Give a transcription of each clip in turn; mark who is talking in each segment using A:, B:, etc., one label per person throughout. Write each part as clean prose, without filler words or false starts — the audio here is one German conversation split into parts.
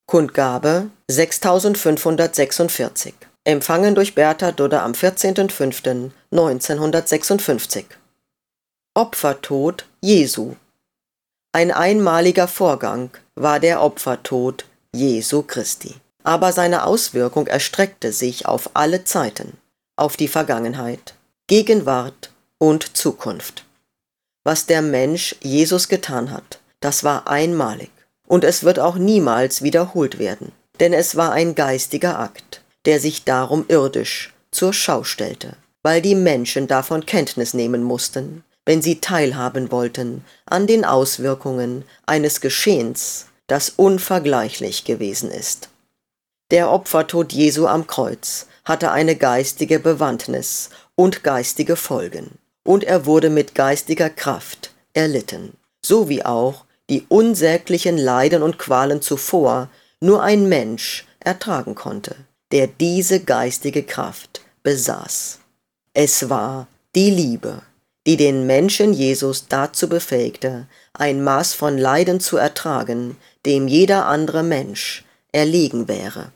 A: Kundgabe 6546. Empfangen durch Bertha Dudde am 14.05.1956. Opfertod Jesu. Ein einmaliger Vorgang war der Opfertod Jesu Christi. Aber seine Auswirkung erstreckte sich auf alle Zeiten, auf die Vergangenheit, Gegenwart und Zukunft. Was der Mensch Jesus getan hat, das war einmalig und es wird auch niemals wiederholt werden, denn es war ein geistiger Akt, der sich darum irdisch zur Schau stellte, weil die Menschen davon Kenntnis nehmen mussten, wenn sie teilhaben wollten an den Auswirkungen eines Geschehens, das unvergleichlich gewesen ist. Der Opfertod Jesu am Kreuz hatte eine geistige Bewandtnis und geistige Folgen, und er wurde mit geistiger Kraft erlitten, so wie auch die unsäglichen Leiden und Qualen zuvor nur ein Mensch ertragen konnte, der diese geistige Kraft besaß. Es war die Liebe, die den Menschen Jesus dazu befähigte, ein Maß von Leiden zu ertragen, dem jeder andere Mensch erlegen wäre.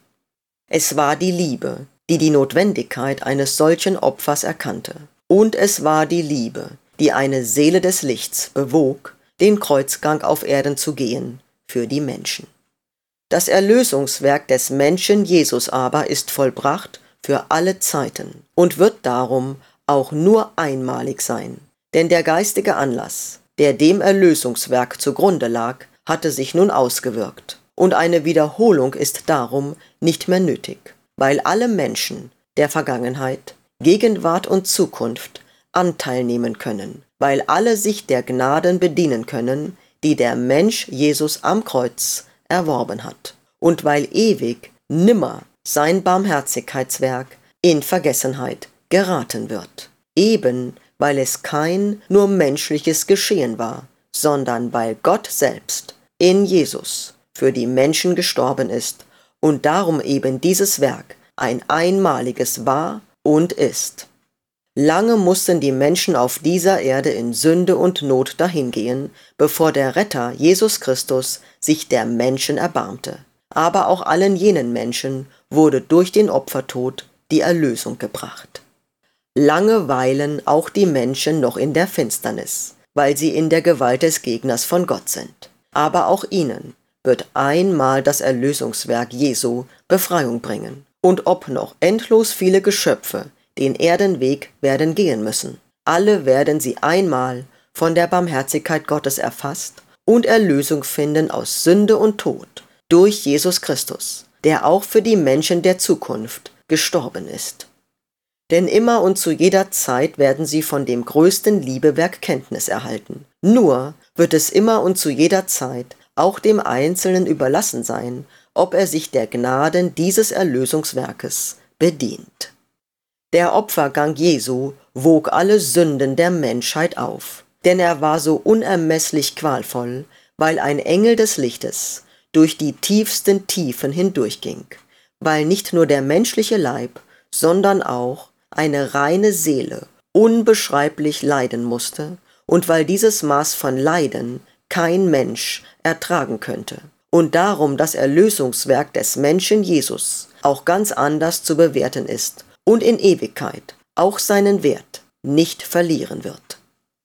A: Es war die Liebe, die die Notwendigkeit eines solchen Opfers erkannte. Und es war die Liebe, die eine Seele des Lichts bewog, den Kreuzgang auf Erden zu gehen für die Menschen. Das Erlösungswerk des Menschen Jesus aber ist vollbracht für alle Zeiten und wird darum auch nur einmalig sein. Denn der geistige Anlass, der dem Erlösungswerk zugrunde lag, hatte sich nun ausgewirkt. Und eine Wiederholung ist darum nicht mehr nötig, weil alle Menschen der Vergangenheit, Gegenwart und Zukunft Anteil nehmen können, weil alle sich der Gnaden bedienen können, die der Mensch Jesus am Kreuz erworben hat, und weil ewig nimmer sein Barmherzigkeitswerk in Vergessenheit geraten wird, eben weil es kein nur menschliches Geschehen war, sondern weil Gott selbst in Jesus für die Menschen gestorben ist und darum eben dieses Werk ein einmaliges war und ist. Lange mussten die Menschen auf dieser Erde in Sünde und Not dahingehen, bevor der Retter Jesus Christus sich der Menschen erbarmte. Aber auch allen jenen Menschen wurde durch den Opfertod die Erlösung gebracht. Lange weilen auch die Menschen noch in der Finsternis, weil sie in der Gewalt des Gegners von Gott sind. Aber auch ihnen wird einmal das Erlösungswerk Jesu Befreiung bringen. Und ob noch endlos viele Geschöpfe den Erdenweg werden gehen müssen, alle werden sie einmal von der Barmherzigkeit Gottes erfasst und Erlösung finden aus Sünde und Tod durch Jesus Christus, der auch für die Menschen der Zukunft gestorben ist. Denn immer und zu jeder Zeit werden sie von dem größten Liebewerk Kenntnis erhalten. Nur wird es immer und zu jeder Zeit auch dem Einzelnen überlassen sein, ob er sich der Gnaden dieses Erlösungswerkes bedient. Der Opfergang Jesu wog alle Sünden der Menschheit auf, denn er war so unermesslich qualvoll, weil ein Engel des Lichtes durch die tiefsten Tiefen hindurchging, weil nicht nur der menschliche Leib, sondern auch eine reine Seele unbeschreiblich leiden musste und weil dieses Maß von Leiden kein Mensch ertragen könnte und darum das Erlösungswerk des Menschen Jesus auch ganz anders zu bewerten ist und in Ewigkeit auch seinen Wert nicht verlieren wird.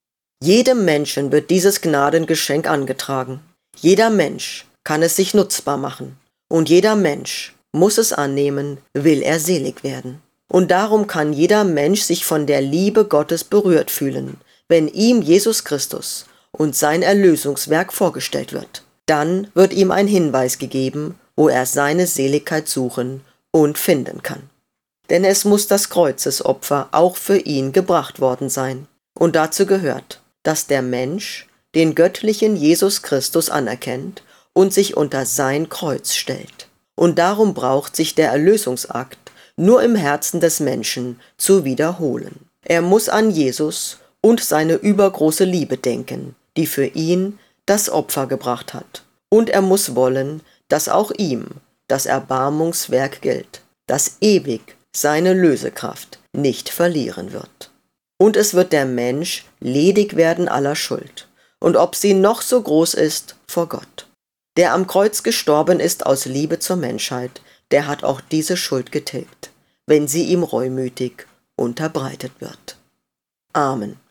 A: Jedem Menschen wird dieses Gnadengeschenk angetragen. Jeder Mensch kann es sich nutzbar machen und jeder Mensch muss es annehmen, will er selig werden. Und darum kann jeder Mensch sich von der Liebe Gottes berührt fühlen, wenn ihm Jesus Christus und sein Erlösungswerk vorgestellt wird. Dann wird ihm ein Hinweis gegeben, wo er seine Seligkeit suchen und finden kann. Denn es muss das Kreuzesopfer auch für ihn gebracht worden sein. Und dazu gehört, dass der Mensch den göttlichen Jesus Christus anerkennt und sich unter sein Kreuz stellt. Und darum braucht sich der Erlösungsakt nur im Herzen des Menschen zu wiederholen. Er muss an Jesus und seine übergroße Liebe denken, die für ihn das Opfer gebracht hat. Und er muss wollen, dass auch ihm das Erbarmungswerk gilt, das ewig seine Lösekraft nicht verlieren wird. Und es wird der Mensch ledig werden aller Schuld, und ob sie noch so groß ist vor Gott. Der am Kreuz gestorben ist aus Liebe zur Menschheit, der hat auch diese Schuld getilgt, wenn sie ihm reumütig unterbreitet wird. Amen.